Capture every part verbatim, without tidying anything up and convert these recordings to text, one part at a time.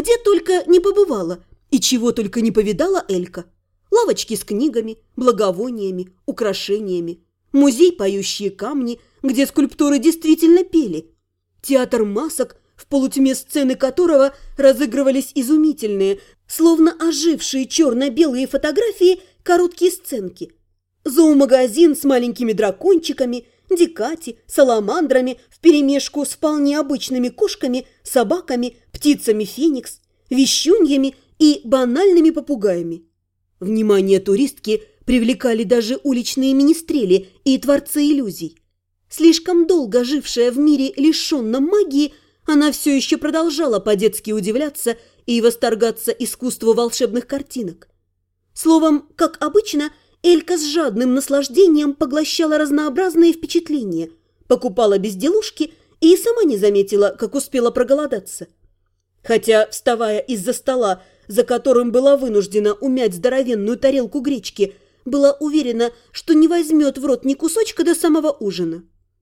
Где только не побывала и чего только не повидала Элька. Лавочки с книгами, благовониями, украшениями, музей «Поющие камни», где скульптуры действительно пели, театр масок, в полутьме сцены которого разыгрывались изумительные, словно ожившие черно-белые фотографии, короткие сценки, зоомагазин с маленькими дракончиками, дикати, саламандрами вперемешку с вполне обычными кошками, собаками, птицами феникс, вещуньями и банальными попугаями. Внимание туристки привлекали даже уличные министрели и творцы иллюзий. Слишком долго жившая в мире лишенном магии, она все еще продолжала по-детски удивляться и восторгаться искусству волшебных картинок. Словом, как обычно, Элька с жадным наслаждением поглощала разнообразные впечатления, покупала безделушки и сама не заметила, как успела проголодаться. Хотя, вставая из-за стола, за которым была вынуждена умять здоровенную тарелку гречки, была уверена, что не возьмет в рот ни кусочка до самого ужина.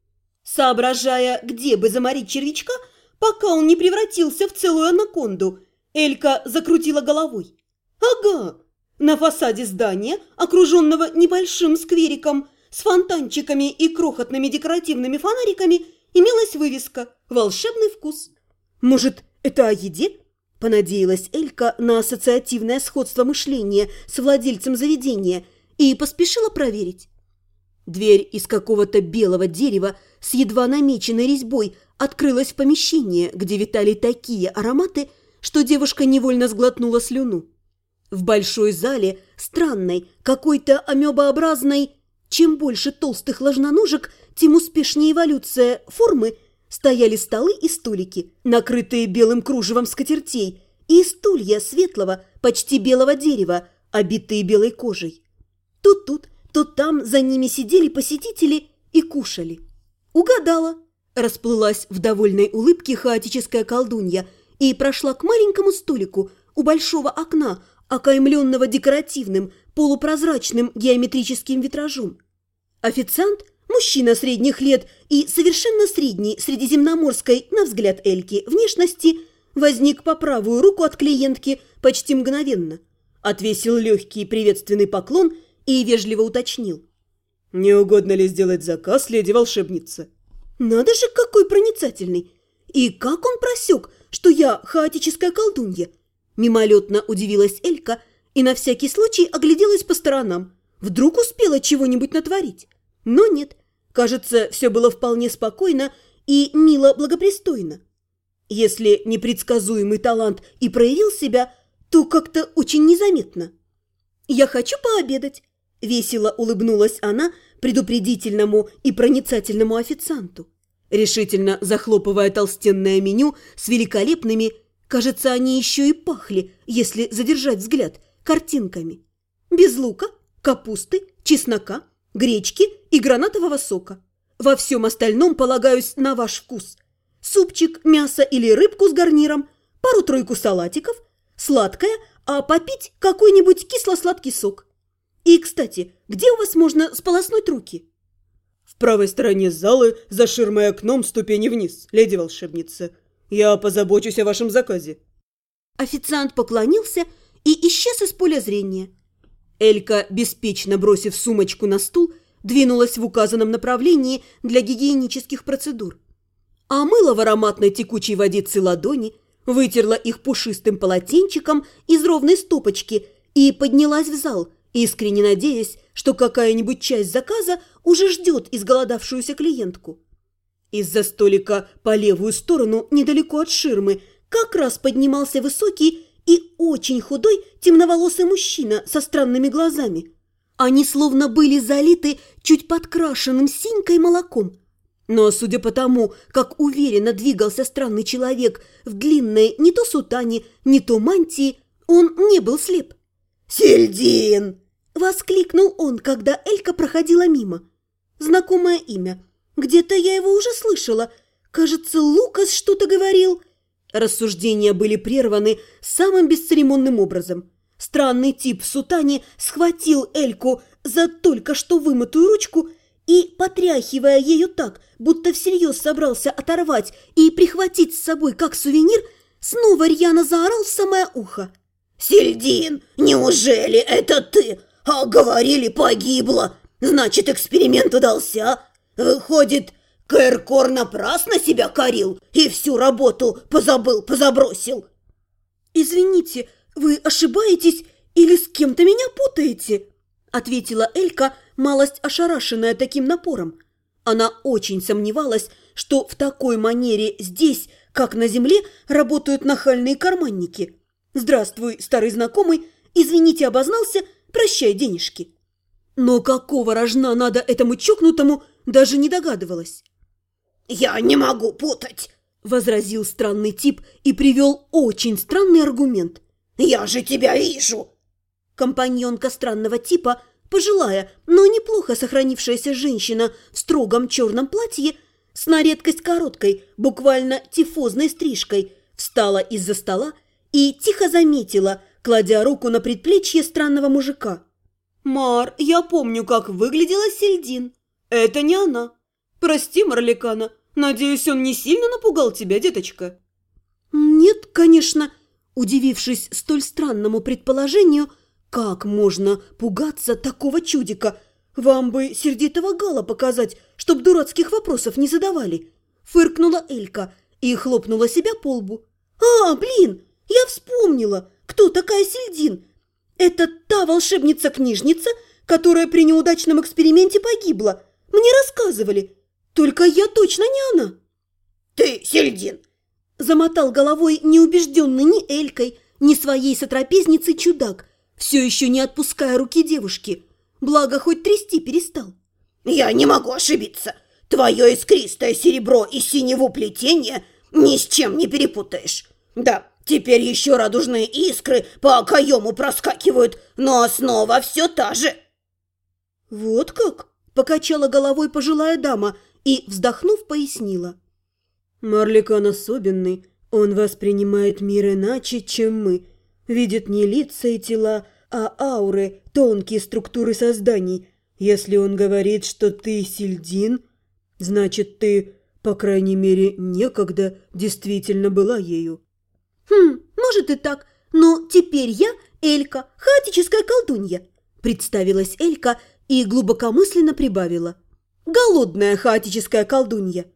Соображая, где бы заморить червячка, пока он не превратился в целую анаконду, Элька закрутила головой. Ага! На фасаде здания, окруженного небольшим сквериком с фонтанчиками и крохотными декоративными фонариками, имелась вывеска «Волшебный вкус». Может, это о еде? Понадеялась Элька на ассоциативное сходство мышления с владельцем заведения и поспешила проверить. Дверь из какого-то белого дерева с едва намеченной резьбой открылась в помещение, где витали такие ароматы, что девушка невольно сглотнула слюну. В большой зале, странной, какой-то амебообразной, чем больше толстых ложноножек, тем успешнее эволюция формы, стояли столы и столики, накрытые белым кружевом скатертей, и стулья светлого, почти белого дерева, обитые белой кожей. То тут, то там за ними сидели посетители и кушали. Угадала, расплылась в довольной улыбке хаотическая колдунья и прошла к маленькому столику у большого окна, окаймленного декоративным, полупрозрачным геометрическим витражом. Официант, мужчина средних лет и совершенно средней средиземноморской, на взгляд Эльки, внешности, возник по правую руку от клиентки почти мгновенно, отвесил легкий приветственный поклон и вежливо уточнил. «Не угодно ли сделать заказ, леди-волшебница?» «Надо же, какой проницательный! И как он просек, что я хаотическая колдунья?» Мимолетно удивилась Элька и на всякий случай огляделась по сторонам. Вдруг успела чего-нибудь натворить? Но нет, кажется, все было вполне спокойно и мило благопристойно. Если непредсказуемый талант и проявил себя, то как-то очень незаметно. «Я хочу пообедать», – весело улыбнулась она предупредительному и проницательному официанту, решительно захлопывая толстенное меню с великолепными, кажется, они еще и пахли, если задержать взгляд, картинками. Без лука, капусты, чеснока, гречки и гранатового сока. Во всем остальном полагаюсь на ваш вкус. Супчик, мясо или рыбку с гарниром, пару-тройку салатиков, сладкое, а попить какой-нибудь кисло-сладкий сок. И, кстати, где у вас можно сполоснуть руки?» «В правой стороне залы, за ширмой окном, ступени вниз, леди-волшебница. Я позабочусь о вашем заказе». Официант поклонился и исчез из поля зрения. Элька, беспечно бросив сумочку на стул, двинулась в указанном направлении для гигиенических процедур. Омыла в ароматной текучей водице ладони, вытерла их пушистым полотенчиком из ровной стопочки и поднялась в зал, искренне надеясь, что какая-нибудь часть заказа уже ждет изголодавшуюся клиентку. Из-за столика по левую сторону, недалеко от ширмы, как раз поднимался высокий и очень худой темноволосый мужчина со странными глазами. Они словно были залиты чуть подкрашенным синькой молоком. Но, судя по тому, как уверенно двигался странный человек в длинной не то сутане, не то мантии, он не был слеп. «Сельдин!» – воскликнул он, когда Элька проходила мимо. Знакомое имя. Где-то я его уже слышала. Кажется, Лукас что-то говорил. Рассуждения были прерваны самым бесцеремонным образом. Странный тип в сутане схватил Эльку за только что вымытую ручку и, потряхивая ею так, будто всерьез собрался оторвать и прихватить с собой как сувенир, снова рьяно заорал в самое ухо. «Сельдин, неужели это ты? А говорили, погибла. Значит, эксперимент удался. Выходит, Каэркор напрасно себя корил и всю работу позабыл, позабросил». «Извините, вы ошибаетесь или с кем-то меня путаете?» ответила Элька, малость ошарашенная таким напором. Она очень сомневалась, что в такой манере здесь, как на земле, работают нахальные карманники. «Здравствуй, старый знакомый, извините, обознался, прощай денежки». Но какого рожна надо этому чокнутому, даже не догадывалась. «Я не могу путать», – возразил странный тип и привел очень странный аргумент. «Я же тебя вижу». Компаньонка странного типа, пожилая, но неплохо сохранившаяся женщина в строгом черном платье, с на редкость короткой, буквально тифозной стрижкой, встала из-за стола и тихо заметила, кладя руку на предплечье странного мужика. «Мар, я помню, как выглядела Сельдин. Это не она. Прости, Марликана, надеюсь, он не сильно напугал тебя, деточка?» «Нет, конечно», удивившись столь странному предположению, как можно пугаться такого чудика? Вам бы сердитого Гала показать, чтоб дурацких вопросов не задавали. Фыркнула Элька и хлопнула себя по лбу. А, блин, я вспомнила, кто такая Сельдин. Это та волшебница-книжница, которая при неудачном эксперименте погибла. Мне рассказывали. Только я точно не она. «Ты Сельдин!» Замотал головой неубежденный ни Элькой, ни своей сотрапезницей чудак, все еще не отпуская руки девушки. Благо, хоть трясти перестал. «Я не могу ошибиться. Твое искристое серебро и синего плетения ни с чем не перепутаешь. Да, теперь еще радужные искры по окоему проскакивают, но основа все та же». «Вот как?» – покачала головой пожилая дама и, вздохнув, пояснила. «Марликан особенный. Он воспринимает мир иначе, чем мы. Видит не лица и тела, а ауры, тонкие структуры созданий. Если он говорит, что ты Сельдин, значит, ты, по крайней мере, некогда действительно была ею». «Хм, может и так, но теперь я Элька, хаотическая колдунья», представилась Элька и глубокомысленно прибавила. «Голодная хаотическая колдунья».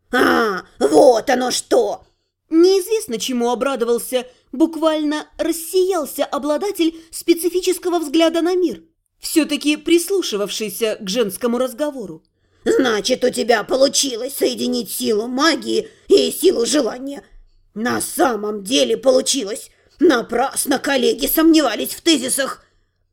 «А, вот оно что!» Неизвестно, чему обрадовался, буквально рассиялся обладатель специфического взгляда на мир, все-таки прислушивавшийся к женскому разговору. «Значит, у тебя получилось соединить силу магии и силу желания. На самом деле получилось. Напрасно коллеги сомневались в тезисах».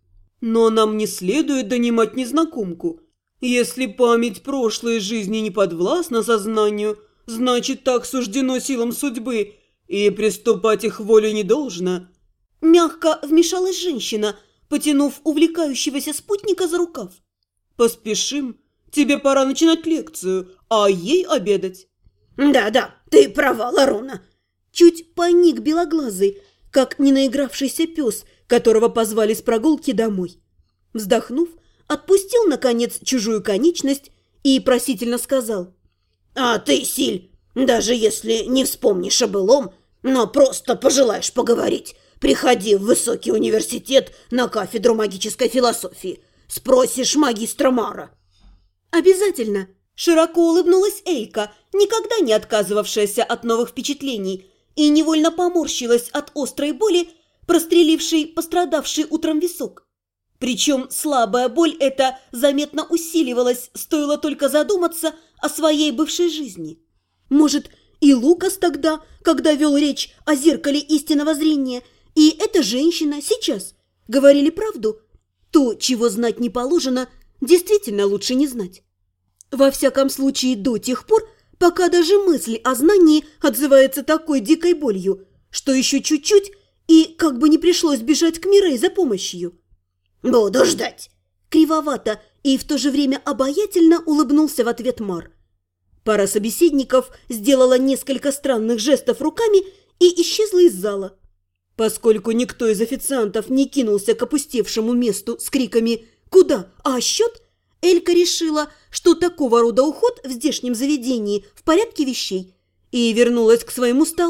«Но нам не следует донимать незнакомку. Если память прошлой жизни не подвластна сознанию, значит, так суждено силам судьбы, и приступать их воле не должно». Мягко вмешалась женщина, потянув увлекающегося спутника за рукав. «Поспешим. Тебе пора начинать лекцию, а ей обедать». «Да-да, ты права, Ларуна». Чуть поник белоглазый, как ненаигравшийся пес, которого позвали с прогулки домой. Вздохнув, отпустил, наконец, чужую конечность и просительно сказал. «А ты, Силь, даже если не вспомнишь о былом, но просто пожелаешь поговорить, приходи в высокий университет на кафедру магической философии. Спросишь магистра Мара». «Обязательно!» – широко улыбнулась Элька, никогда не отказывавшаяся от новых впечатлений, и невольно поморщилась от острой боли, прострелившей пострадавший утром висок. Причем слабая боль эта заметно усиливалась, стоило только задуматься о своей бывшей жизни. Может, и Лукас тогда, когда вел речь о зеркале истинного зрения, и эта женщина сейчас говорили правду? То, чего знать не положено, действительно лучше не знать. Во всяком случае, до тех пор, пока даже мысль о знании отзывается такой дикой болью, что еще чуть-чуть, и как бы не пришлось бежать к Мирей за помощью. «Буду ждать!» Кривовато и в то же время обаятельно улыбнулся в ответ Мар. Пара собеседников сделала несколько странных жестов руками и исчезла из зала. Поскольку никто из официантов не кинулся к опустевшему месту с криками «Куда? А счет?», Элька решила, что такого рода уход в здешнем заведении в порядке вещей, и вернулась к своему столу,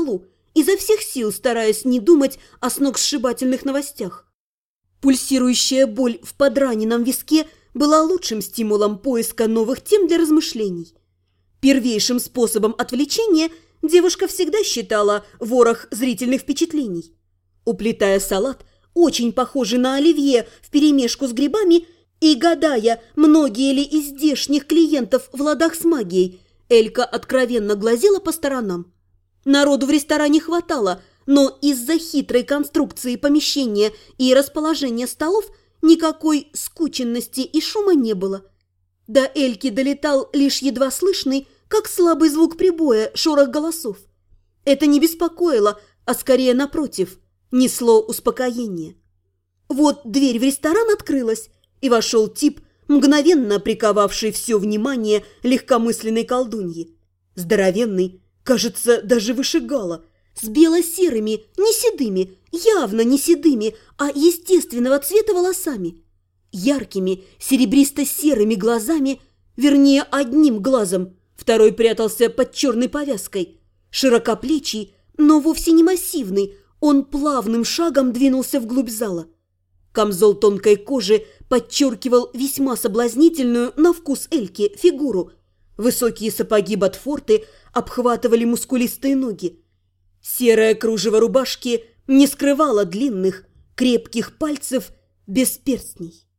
изо всех сил стараясь не думать о сногсшибательных новостях. Пульсирующая боль в подраненном виске была лучшим стимулом поиска новых тем для размышлений. Первейшим способом отвлечения девушка всегда считала ворох зрительных впечатлений. Уплетая салат, очень похожий на оливье вперемешку с грибами, и гадая, многие ли из здешних клиентов в ладах с магией, Элька откровенно глазела по сторонам. Народу в ресторане хватало, но из-за хитрой конструкции помещения и расположения столов никакой скученности и шума не было. До Эльки долетал лишь едва слышный, как слабый звук прибоя, шорох голосов. Это не беспокоило, а скорее напротив, несло успокоение. Вот дверь в ресторан открылась, и вошел тип, мгновенно приковавший все внимание легкомысленной колдуньи. Здоровенный, кажется, даже выше Гала, с бело-серыми, не седыми, явно не седыми, а естественного цвета волосами, яркими серебристо-серыми глазами, вернее, одним глазом, второй прятался под черной повязкой, широкоплечий, но вовсе не массивный, он плавным шагом двинулся вглубь зала. Камзол тонкой кожи подчеркивал весьма соблазнительную на вкус Эльки фигуру. Высокие сапоги ботфорты обхватывали мускулистые ноги. Серое кружево рубашки не скрывало длинных, крепких пальцев без перстней.